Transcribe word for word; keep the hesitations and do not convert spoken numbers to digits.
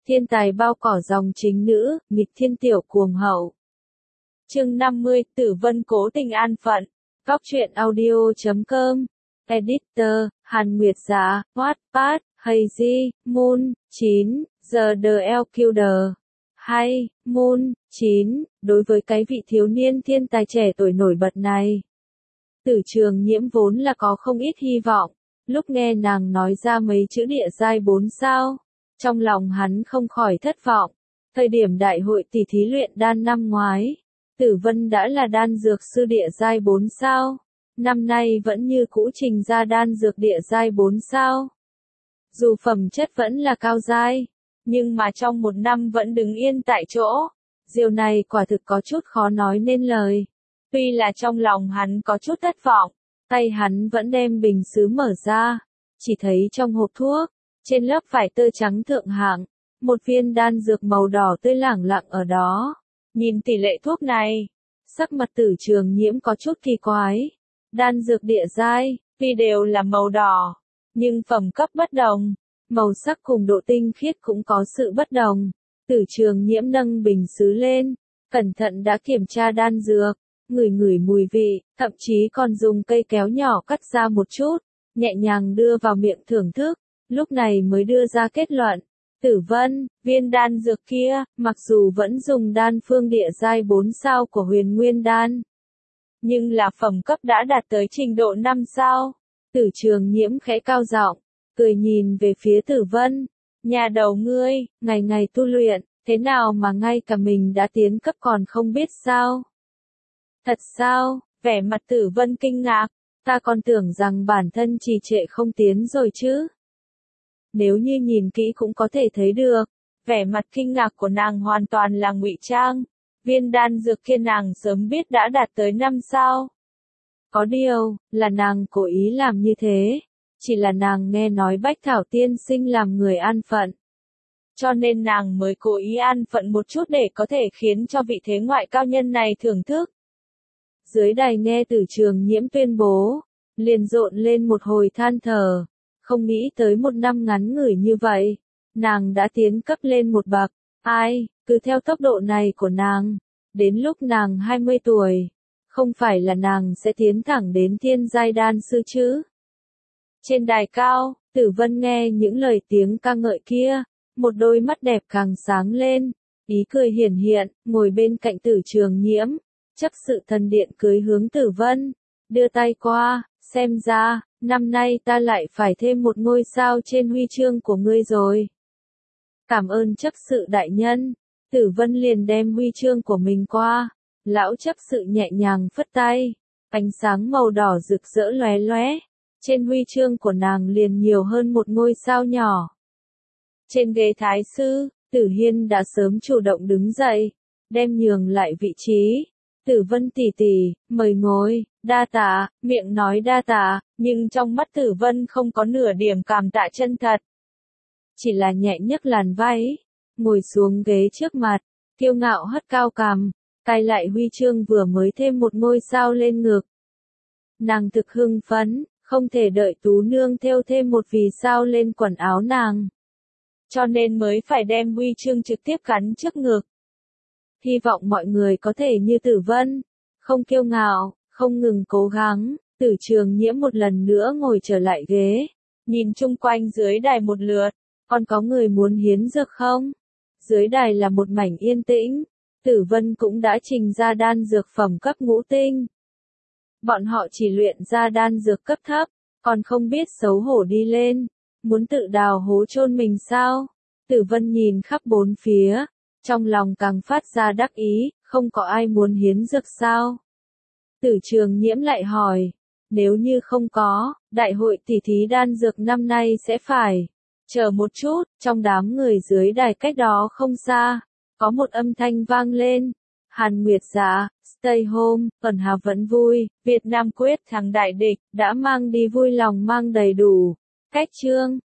Thiên tài bao cỏ dòng chính nữ, nghịch thiên tiểu cuồng hậu. Chương năm mươi, Tử Vân cố tình an phận. Góc truyện audio chấm com. Editor, Hàn Nguyệt Giá, Wattpad, Hazy, Moon, chín, The L Killer. Hay, Moon, chín, đối với cái vị thiếu niên thiên tài trẻ tuổi nổi bật này. Tử Trường Nhiễm vốn là có không ít hy vọng, lúc nghe nàng nói ra mấy chữ địa giai bốn sao, trong lòng hắn không khỏi thất vọng. Thời điểm đại hội tỷ thí luyện đan năm ngoái, Tử Vân đã là đan dược sư địa giai bốn sao, năm nay vẫn như cũ trình ra đan dược địa giai bốn sao. Dù phẩm chất vẫn là cao giai, nhưng mà trong một năm vẫn đứng yên tại chỗ. Điều này quả thực có chút khó nói nên lời. Tuy là trong lòng hắn có chút thất vọng, tay hắn vẫn đem bình sứ mở ra, chỉ thấy trong hộp thuốc, trên lớp vải tơ trắng thượng hạng, một viên đan dược màu đỏ tươi lẳng lặng ở đó. Nhìn tỷ lệ thuốc này, sắc mặt Tử Trường Nhiễm có chút kỳ quái. Đan dược địa giai, tuy đều là màu đỏ, nhưng phẩm cấp bất đồng, màu sắc cùng độ tinh khiết cũng có sự bất đồng. Tử Trường Nhiễm nâng bình sứ lên, cẩn thận đã kiểm tra đan dược, ngửi ngửi mùi vị, thậm chí còn dùng cây kéo nhỏ cắt ra một chút, nhẹ nhàng đưa vào miệng thưởng thức, lúc này mới đưa ra kết luận. Tử Vân, viên đan dược kia, mặc dù vẫn dùng đan phương địa giai bốn sao của Huyền Nguyên Đan, nhưng là phẩm cấp đã đạt tới trình độ năm sao. Tử Trường Nhiễm khẽ cao giọng, cười nhìn về phía Tử Vân. Nhà đầu ngươi, ngày ngày tu luyện, thế nào mà ngay cả mình đã tiến cấp còn không biết sao? Thật sao? Vẻ mặt Tử Vân kinh ngạc, ta còn tưởng rằng bản thân trì trệ không tiến rồi chứ. Nếu như nhìn kỹ cũng có thể thấy được, vẻ mặt kinh ngạc của nàng hoàn toàn là ngụy trang. Viên đan dược kia nàng sớm biết đã đạt tới năm sao. Có điều, là nàng cố ý làm như thế. Chỉ là nàng nghe nói Bách Thảo tiên sinh làm người an phận, cho nên nàng mới cố ý an phận một chút để có thể khiến cho vị thế ngoại cao nhân này thưởng thức. Dưới đài nghe Tử Trường Nhiễm tuyên bố, liền rộn lên một hồi than thở, không nghĩ tới một năm ngắn ngủi như vậy, nàng đã tiến cấp lên một bậc. Ai, cứ theo tốc độ này của nàng, đến lúc nàng hai mươi tuổi, không phải là nàng sẽ tiến thẳng đến thiên giai đan sư chứ? Trên đài cao, Tử Vân nghe những lời tiếng ca ngợi kia, một đôi mắt đẹp càng sáng lên, ý cười hiển hiện, ngồi bên cạnh Tử Trường Nhiễm, chấp sự thần điện cưới hướng Tử Vân, đưa tay qua, xem ra, năm nay ta lại phải thêm một ngôi sao trên huy chương của ngươi rồi. Cảm ơn chấp sự đại nhân. Tử Vân liền đem huy chương của mình qua, lão chấp sự nhẹ nhàng phất tay, ánh sáng màu đỏ rực rỡ lóe lóe. Trên huy chương của nàng liền nhiều hơn một ngôi sao nhỏ. Trên ghế thái sư, Tử Hiên đã sớm chủ động đứng dậy, đem nhường lại vị trí. Tử Vân tỷ tỷ, mời ngồi, đa tạ, miệng nói đa tạ, nhưng trong mắt Tử Vân không có nửa điểm cảm tạ chân thật. Chỉ là nhẹ nhấc làn váy, ngồi xuống ghế trước mặt, kiêu ngạo hất cao cằm, cài lại huy chương vừa mới thêm một ngôi sao lên ngực. Nàng thực hưng phấn, không thể đợi Tú Nương thêu thêm một vì sao lên quần áo nàng, cho nên mới phải đem huy chương trực tiếp gắn trước ngực. Hy vọng mọi người có thể như Tử Vân, không kiêu ngạo, không ngừng cố gắng. Tử Trường Nhiễm một lần nữa ngồi trở lại ghế, nhìn chung quanh dưới đài một lượt, còn có người muốn hiến dược không? Dưới đài là một mảnh yên tĩnh, Tử Vân cũng đã trình ra đan dược phẩm cấp ngũ tinh. Bọn họ chỉ luyện ra đan dược cấp thấp, còn không biết xấu hổ đi lên, muốn tự đào hố chôn mình sao? Tử Vân nhìn khắp bốn phía, trong lòng càng phát ra đắc ý, không có ai muốn hiến dược sao? Tử Trường Nhiễm lại hỏi, nếu như không có, đại hội tỷ thí đan dược năm nay sẽ phải. Chờ một chút, trong đám người dưới đài cách đó không xa, có một âm thanh vang lên. Hàn Nguyệt Giá, stay home, Ẩn Hà vẫn vui, Việt Nam quyết thắng đại địch, đã mang đi vui lòng mang đầy đủ. Cách chương.